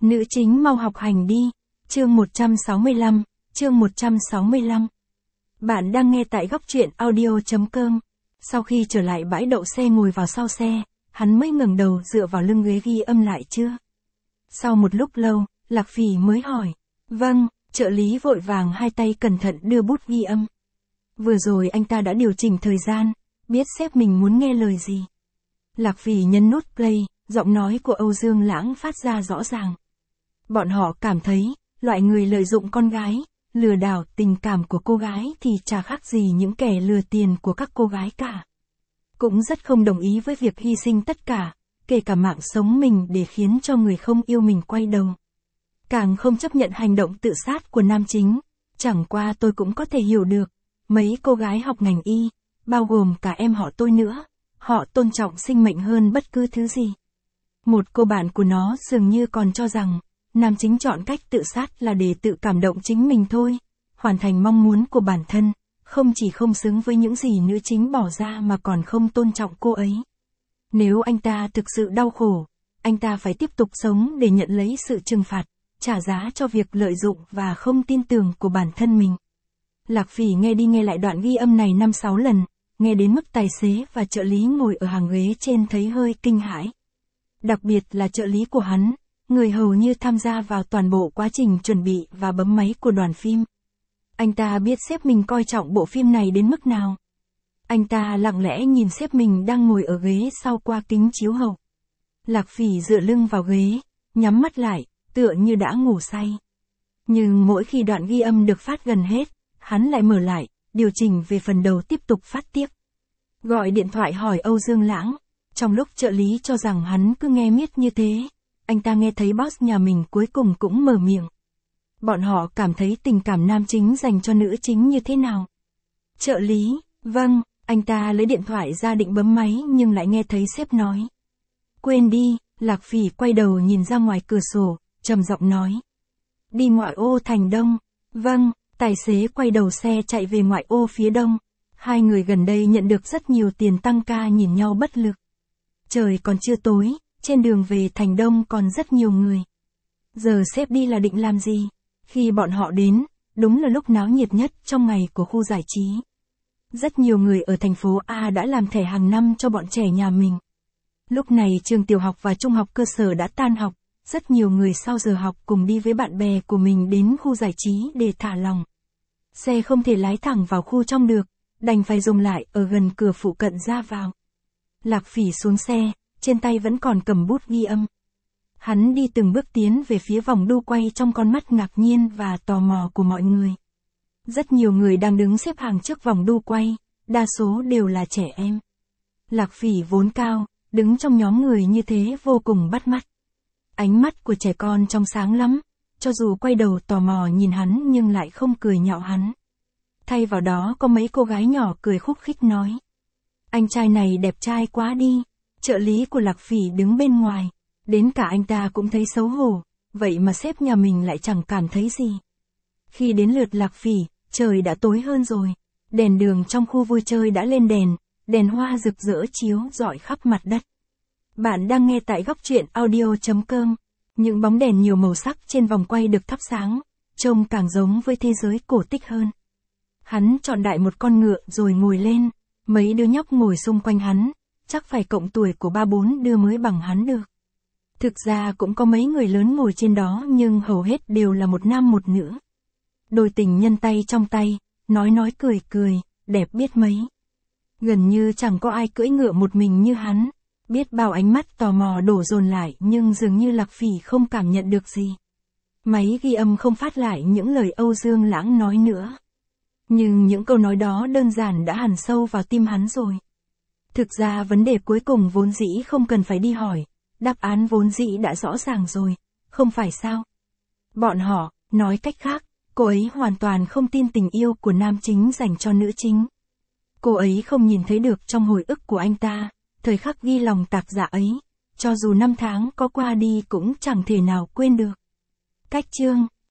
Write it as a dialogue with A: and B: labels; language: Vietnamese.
A: Nữ chính mau học hành đi. Chương 165, chương 165. Bạn đang nghe tại góc truyện audio.com. Sau khi trở lại bãi đậu xe ngồi vào sau xe, hắn mới ngẩng đầu dựa vào lưng ghế ghi âm lại chưa. Sau một lúc lâu, Lạc Phỉ mới hỏi. Vâng, trợ lý vội vàng hai tay cẩn thận đưa bút ghi âm. Vừa rồi anh ta đã điều chỉnh thời gian, biết sếp mình muốn nghe lời gì. Lạc Phỉ nhấn nút play, giọng nói của Âu Dương Lãng phát ra rõ ràng. Bọn họ cảm thấy, loại người lợi dụng con gái, lừa đảo tình cảm của cô gái thì chả khác gì những kẻ lừa tiền của các cô gái cả. Cũng rất không đồng ý với việc hy sinh tất cả, kể cả mạng sống mình để khiến cho người không yêu mình quay đầu. Càng không chấp nhận hành động tự sát của nam chính, chẳng qua tôi cũng có thể hiểu được, mấy cô gái học ngành y, bao gồm cả em họ tôi nữa, họ tôn trọng sinh mệnh hơn bất cứ thứ gì. Một cô bạn của nó dường như còn cho rằng, nam chính chọn cách tự sát là để tự cảm động chính mình thôi, hoàn thành mong muốn của bản thân, không chỉ không xứng với những gì nữ chính bỏ ra mà còn không tôn trọng cô ấy. Nếu anh ta thực sự đau khổ, anh ta phải tiếp tục sống để nhận lấy sự trừng phạt, trả giá cho việc lợi dụng và không tin tưởng của bản thân mình. Lạc Phỉ nghe đi nghe lại đoạn ghi âm này 5-6 lần, nghe đến mức tài xế và trợ lý ngồi ở hàng ghế trên thấy hơi kinh hãi. Đặc biệt là trợ lý của hắn, người hầu như tham gia vào toàn bộ quá trình chuẩn bị và bấm máy của đoàn phim. Anh ta biết sếp mình coi trọng bộ phim này đến mức nào. Anh ta lặng lẽ nhìn sếp mình đang ngồi ở ghế sau qua kính chiếu hậu. Lạc Phỉ dựa lưng vào ghế, nhắm mắt lại, tựa như đã ngủ say. Nhưng mỗi khi đoạn ghi âm được phát gần hết, hắn lại mở lại, điều chỉnh về phần đầu tiếp tục phát tiếp. Gọi điện thoại hỏi Âu Dương Lãng. Trong lúc trợ lý cho rằng hắn cứ nghe miết như thế, anh ta nghe thấy boss nhà mình cuối cùng cũng mở miệng. Bọn họ cảm thấy tình cảm nam chính dành cho nữ chính như thế nào? Trợ lý, vâng, anh ta lấy điện thoại ra định bấm máy nhưng lại nghe thấy sếp nói. Quên đi, Lạc Phỉ quay đầu nhìn ra ngoài cửa sổ, trầm giọng nói. Đi ngoại ô thành đông. Vâng, tài xế quay đầu xe chạy về ngoại ô phía đông. Hai người gần đây nhận được rất nhiều tiền tăng ca nhìn nhau bất lực. Trời còn chưa tối, trên đường về thành đông còn rất nhiều người. Giờ sếp đi là định làm gì? Khi bọn họ đến, đúng là lúc náo nhiệt nhất trong ngày của khu giải trí. Rất nhiều người ở thành phố A đã làm thẻ hàng năm cho bọn trẻ nhà mình. Lúc này trường tiểu học và trung học cơ sở đã tan học, rất nhiều người sau giờ học cùng đi với bạn bè của mình đến khu giải trí để thả lỏng. Xe không thể lái thẳng vào khu trong được, đành phải dừng lại ở gần cửa phụ cận ra vào. Lạc Phỉ xuống xe, trên tay vẫn còn cầm bút ghi âm. Hắn đi từng bước tiến về phía vòng đu quay trong con mắt ngạc nhiên và tò mò của mọi người. Rất nhiều người đang đứng xếp hàng trước vòng đu quay, đa số đều là trẻ em. Lạc Phỉ vốn cao, đứng trong nhóm người như thế vô cùng bắt mắt. Ánh mắt của trẻ con trong sáng lắm, cho dù quay đầu tò mò nhìn hắn nhưng lại không cười nhạo hắn. Thay vào đó có mấy cô gái nhỏ cười khúc khích nói. Anh trai này đẹp trai quá đi. Trợ lý của Lạc Phỉ đứng bên ngoài. Đến cả anh ta cũng thấy xấu hổ. Vậy mà sếp nhà mình lại chẳng cảm thấy gì. Khi đến lượt Lạc Phỉ, trời đã tối hơn rồi. Đèn đường trong khu vui chơi đã lên đèn. Đèn hoa rực rỡ chiếu rọi khắp mặt đất. Bạn đang nghe tại góc truyện audio.com. Những bóng đèn nhiều màu sắc trên vòng quay được thắp sáng. Trông càng giống với thế giới cổ tích hơn. Hắn chọn đại một con ngựa rồi ngồi lên. Mấy đứa nhóc ngồi xung quanh hắn, chắc phải cộng tuổi của 3-4 đứa mới bằng hắn được. Thực ra cũng có mấy người lớn ngồi trên đó nhưng hầu hết đều là một nam một nữ. Đôi tình nhân tay trong tay, nói cười cười, đẹp biết mấy. Gần như chẳng có ai cưỡi ngựa một mình như hắn, biết bao ánh mắt tò mò đổ dồn lại nhưng dường như Lạc Phỉ không cảm nhận được gì. Máy ghi âm không phát lại những lời Âu Dương Lãng nói nữa. Nhưng những câu nói đó đơn giản đã hằn sâu vào tim hắn rồi. Thực ra vấn đề cuối cùng vốn dĩ không cần phải đi hỏi, đáp án vốn dĩ đã rõ ràng rồi, không phải sao? Bọn họ, nói cách khác, cô ấy hoàn toàn không tin tình yêu của nam chính dành cho nữ chính. Cô ấy không nhìn thấy được trong hồi ức của anh ta, thời khắc ghi lòng tạc dạ ấy, cho dù 5 tháng có qua đi cũng chẳng thể nào quên được. Cách chương